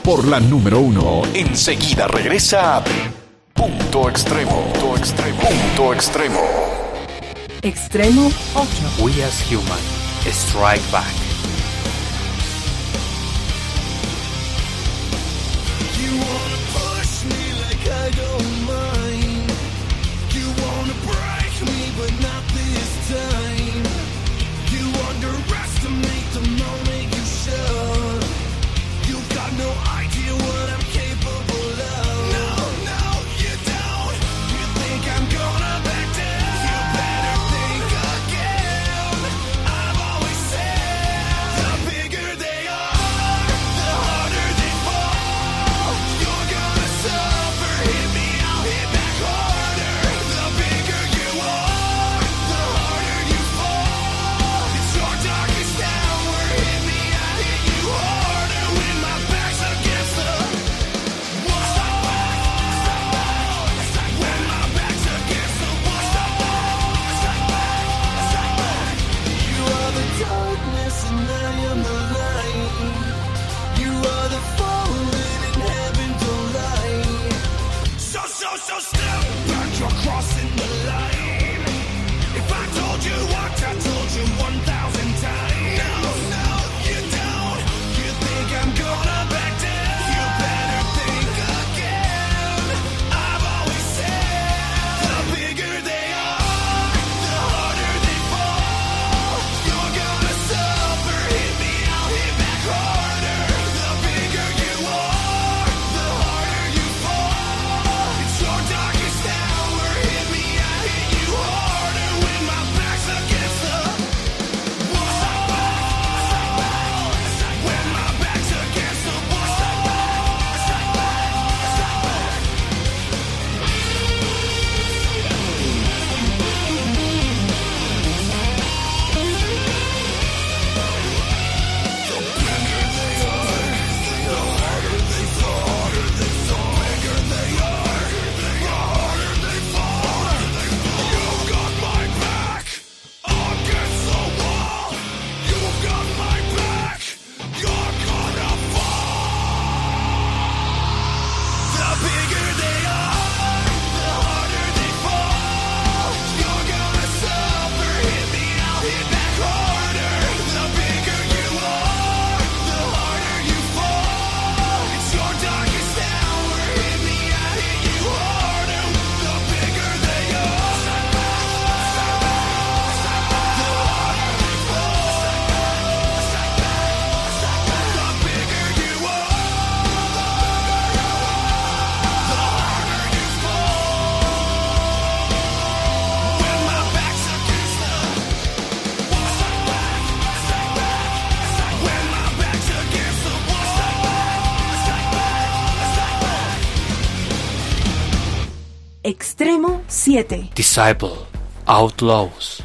por la número 1. Enseguida regresa Punto Extremo. Punto Extremo. Punto Extremo. Extremo 8. We as Human Strike Back. Extremo 7. Disciple, Outlaws.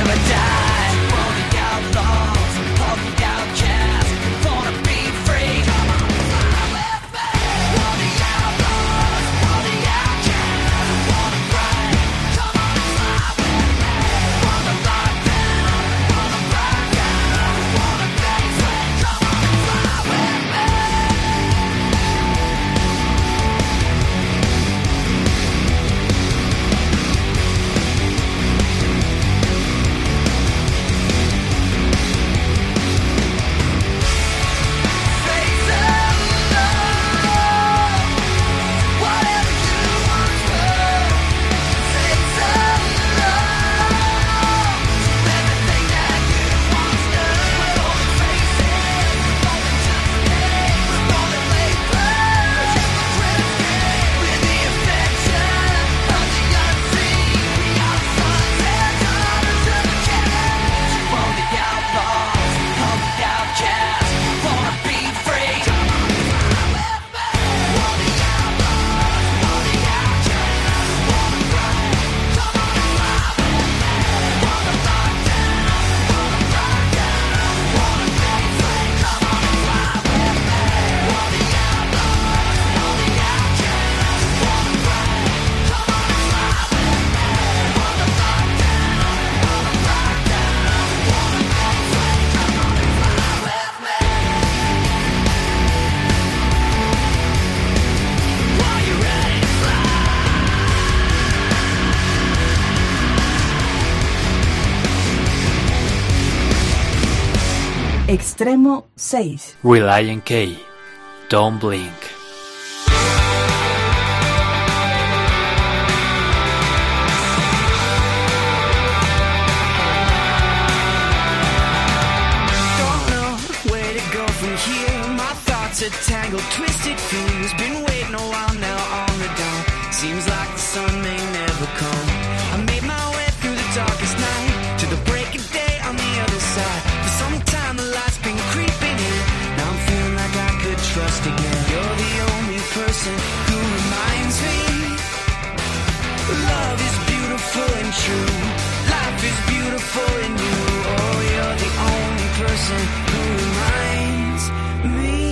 Extremo 6. Relient K. Don't Blink. A tangled, twisted fuse. Been waiting a while now on the dawn. Seems like the sun may never come. I made my way through the darkest night to the break of day on the other side. For some time the light's been creeping in. Now I'm feeling like I could trust again. You're the only person who reminds me love is beautiful and true. Life is beautiful and new. Oh, you're the only person who reminds me.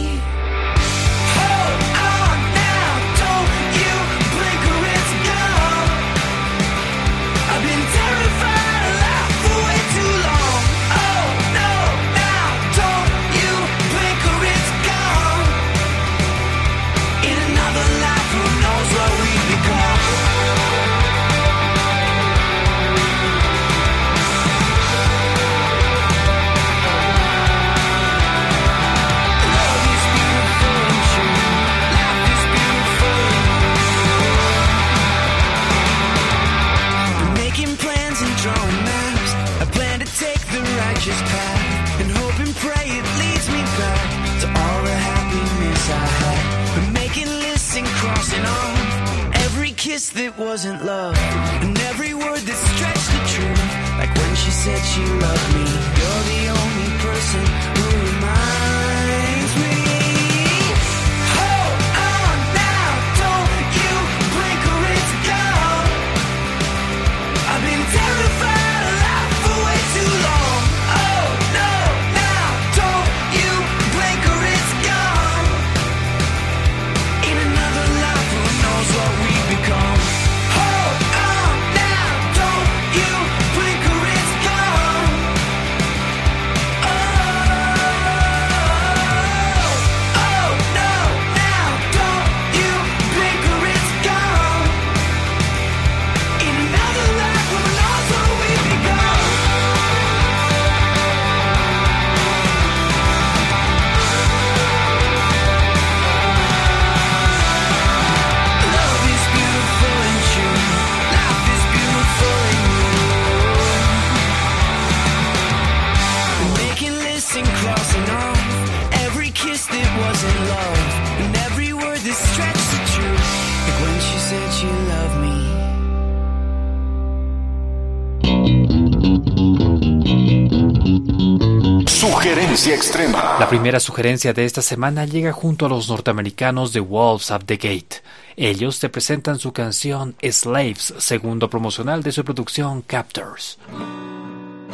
And hope and pray it leads me back to all the happiness I had. But making lists and crossing off every kiss that wasn't love, and every word that stretched the truth. Like when she said she loved me. You're the only person who reminds me. Hold on now, don't you blink or it's gone. I've been terrified of life for way too long. Sugerencia extrema. La primera sugerencia de esta semana llega junto a los norteamericanos de Wolves at the Gate. Ellos te presentan su canción Slaves, segundo promocional de su producción Captors.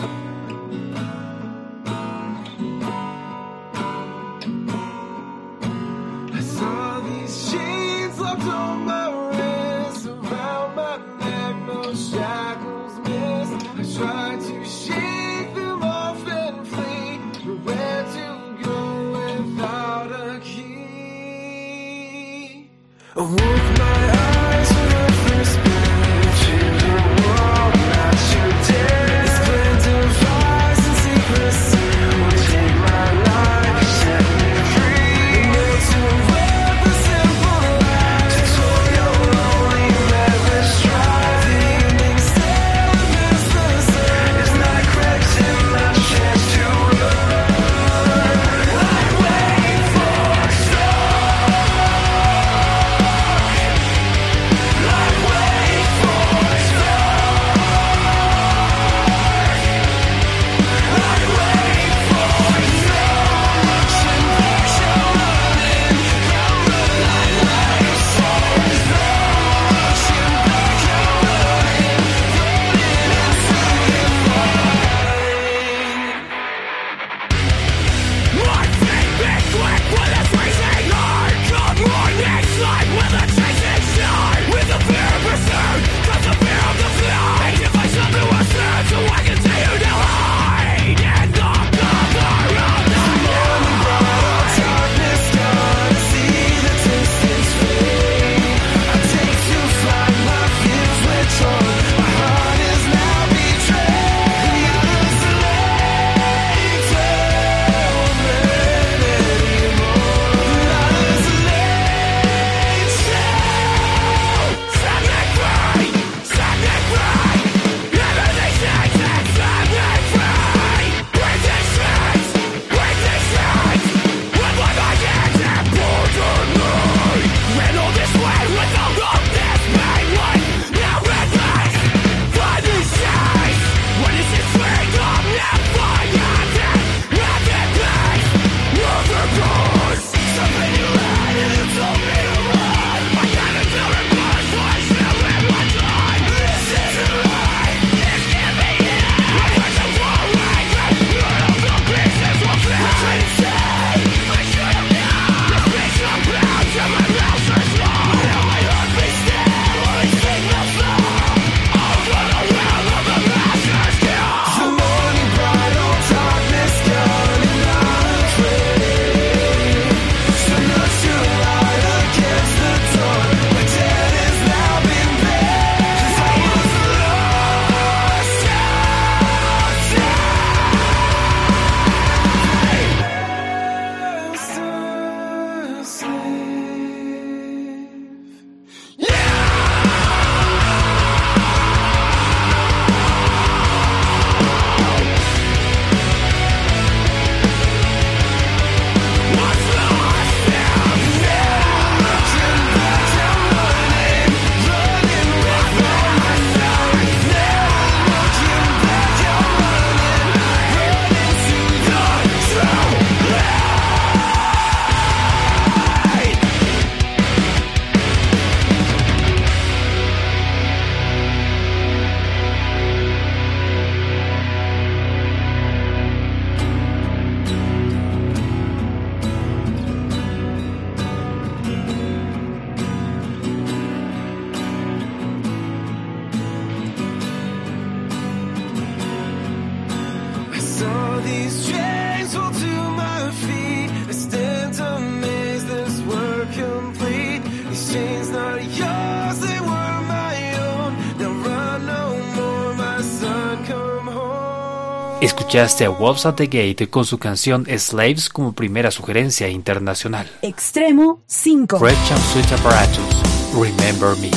Escuchaste a Wolves at the Gate con su canción Slaves como primera sugerencia internacional. Extremo 5. Red Champ Switch Apparatus, Remember Me.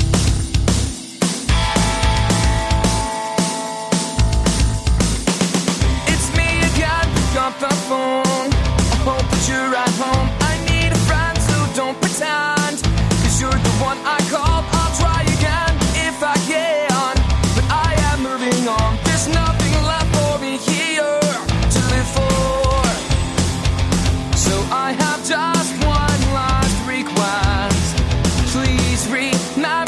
It's me again, got the phone. I hope that you're at home. I need a friend, so don't pretend. 'Cause you're the one I call. I'll try again if I can. But I am moving on. There's nothing left for me here to live for. So I have just one last request. Please remember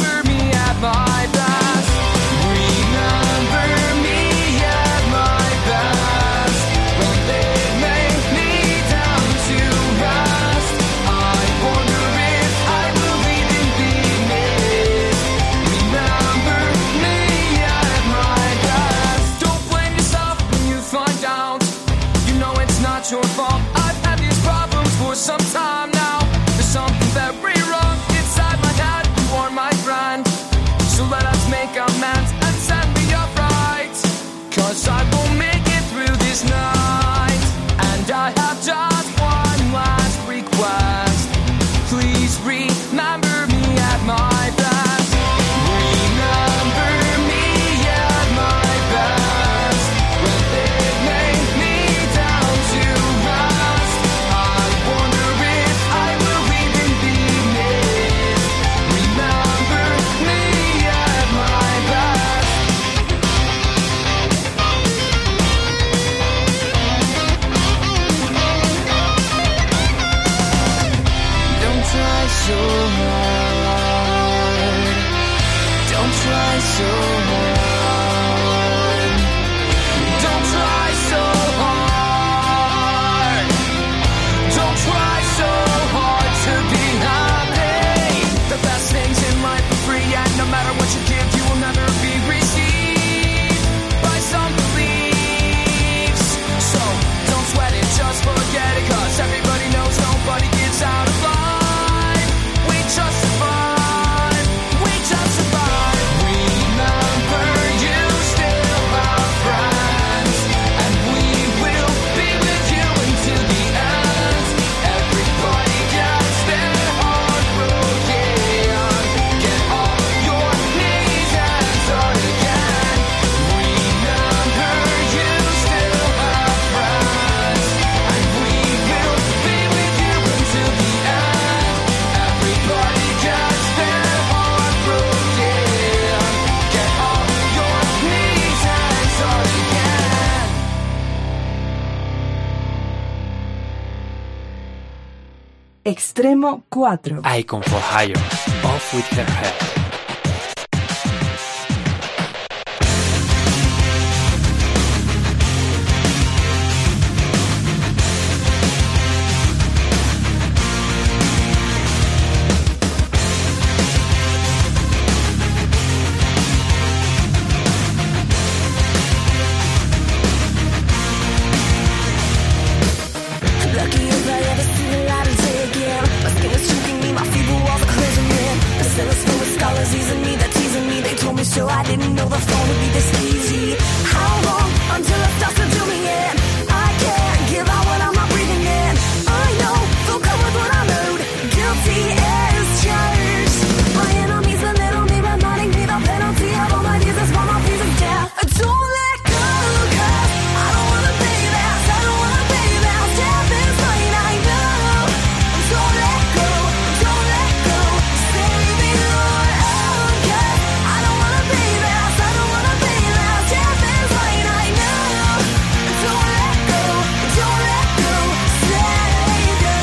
Extremo 4. Icon for Hire, Off With Her Head. So I didn't know the phone would be this easy. How long until it starts to do me in? I can't give out what I'm not breathing in. I know they'll come with what I'm owed. Guilty as charged. My enemies belittle me, reminding me the penalty of all my deeds is for my fears of death. Don't let go, 'cause I don't wanna pay that. I don't wanna pay that. Death is mine, I know. Don't let go, don't let go. Save me, Lord, oh, 'cause I don't wanna pay that. I don't wanna pay that. Death is mine, I know. Don't let go, Savior.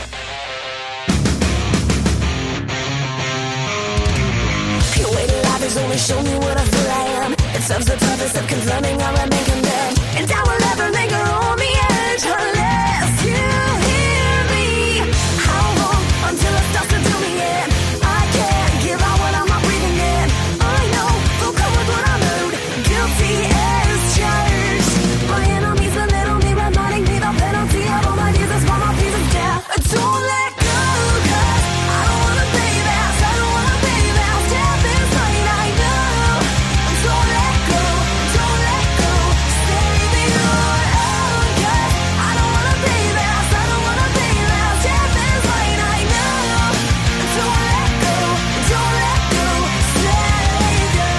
Your way to life has only shown me what I feel I am. It serves the purpose of confirming I remain condemned. And I will never linger on the edge unless you hear me. How long until it starts to do me in? I can't give out what I'm not breathing in. I know they'll come with what I'm owed. Guilty as charged. My enemies belittle me, reminding me the penalty of all my deeds is for my fears of death. Don't let go, 'cause I don't wanna pay that. I don't wanna pay that. Death is mine, I know. Don't let go, save me, Lord, oh, 'cause I don't wanna pay that. I don't wanna pay that. Death is mine, I know. Don't let go, Savior.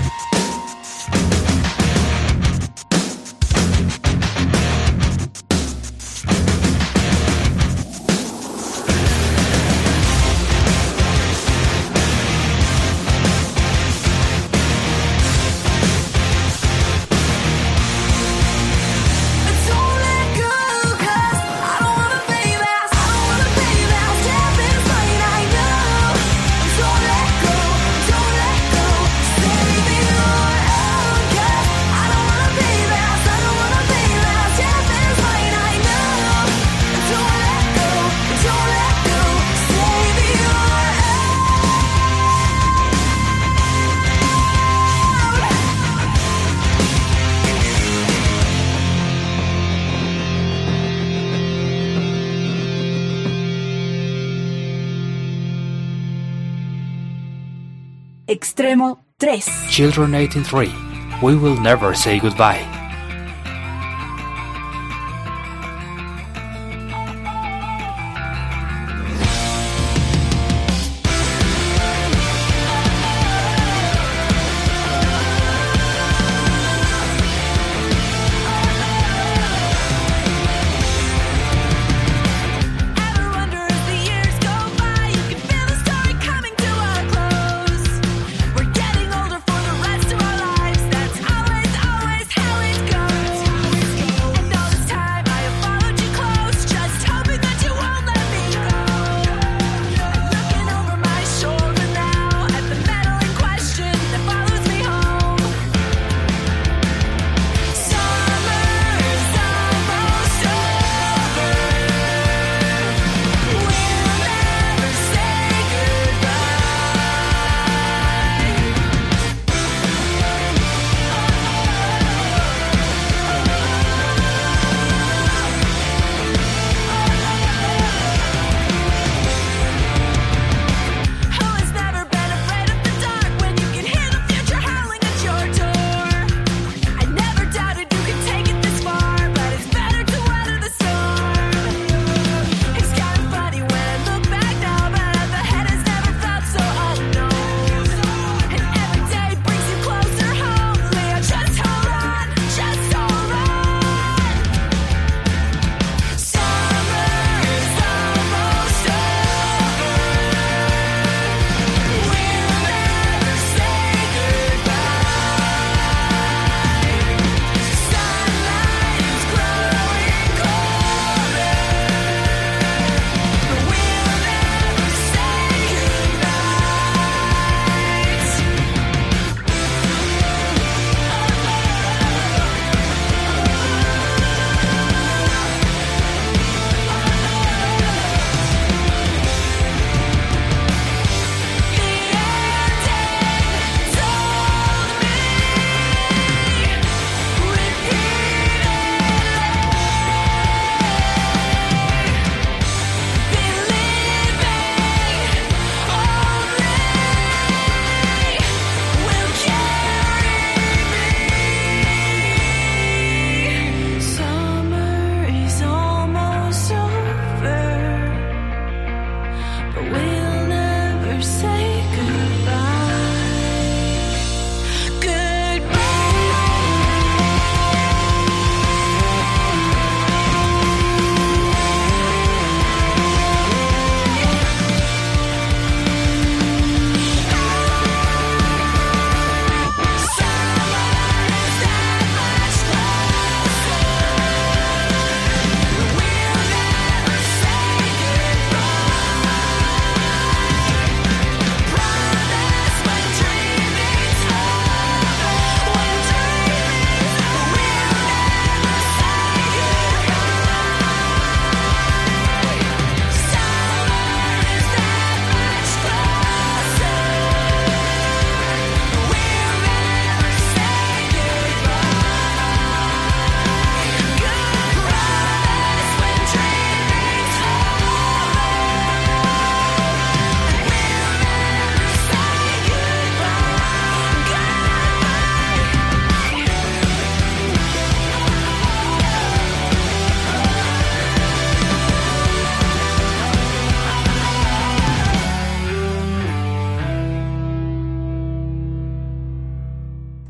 Don't let go, 'cause I don't wanna pay that. I don't wanna pay that. Death is mine, I know. Don't let go, save me, Lord, oh, 'cause I don't wanna pay that. I don't wanna pay that. Death is mine, I know. Don't let go, save me, Lord, Extremo 3. Children 18-3, We Will Never Say Goodbye. Ever wonder as the years go by, you can feel the story coming to a close. We're getting older for the rest of our lives. That's always how it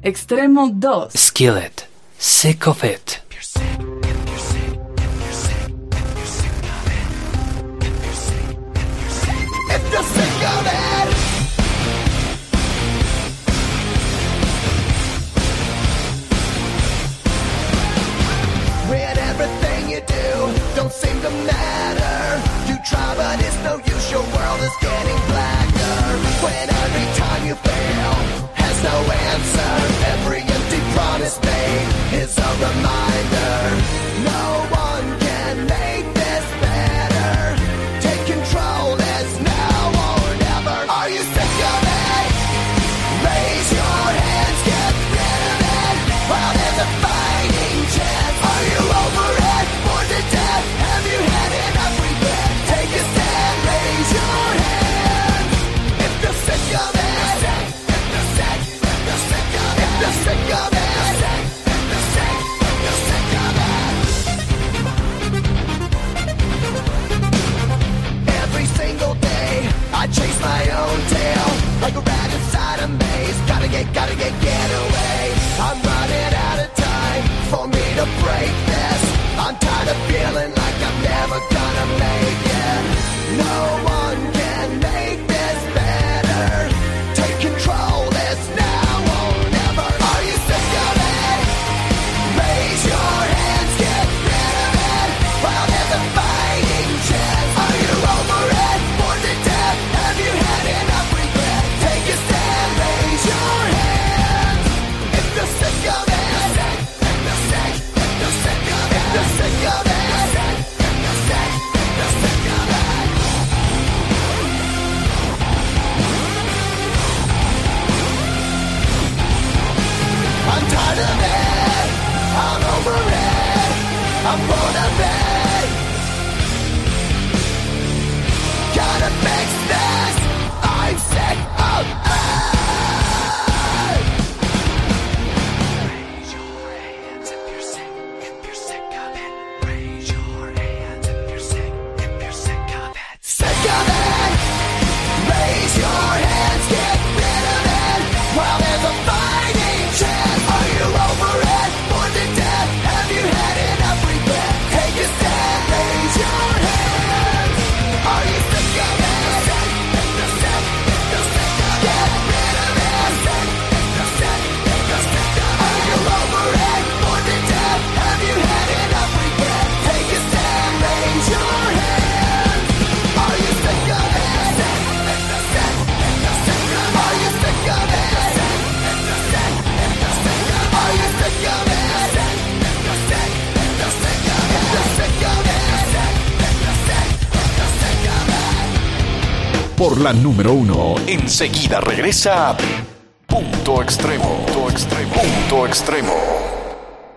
Extremo 2. Skillet, Sick of It. If you're sick of it, when everything you do don't seem to matter, you try but it's no use, your world is getting blacker. When every time you fail has no answer, every empty promise made is a reminder. No one can make this better. Take control, it's now or never. Are you sick of it? Raise your hands, get rid of it while there's a fighting chance. Are you over it? Bored to death? Have you had enough regret? Take a stand, raise your hand. If you're sick of it, if you're sick of it, if you're sick of it, if you're sick of it. Every single day I chase my own tail like a rat inside a maze. Get away. I'm running out of time for me to break this. I'm tired of feeling like I'm never gonna make it. No one can make this better. Take control, it's now or never. Are you sick of it? Raise your hands, get rid of it while there's a fighting chance. Are you over it? Bored to death? Have you had enough regret? Take a stand, raise your hands. If you're sick of it, if you're sick of it, if you're sick of it, if you're sick of it. I'm tired of it, I'm over it, I'm bored of it. Gotta fix this, I'm sick of it. Raise your hands if you're sick of it. Raise your hands if you're sick of it. Sick of it, raise your hands, get rid of it while there's a fighting chance. Are you over it? Bored to death? Have you had enough regret? Take a stand, raise your hands. Are you sick of it? If you're sick of it, get rid of it. If you're sick of it, are you over it? Bored to death? Have you had enough regret? Take a stand, raise your hands. Are you sick of it? If you're sick of it, are you sick of it? Are you sick of it? If you're sick of it. Por la número 1, enseguida regresa Punto Extremo. Punto Extremo.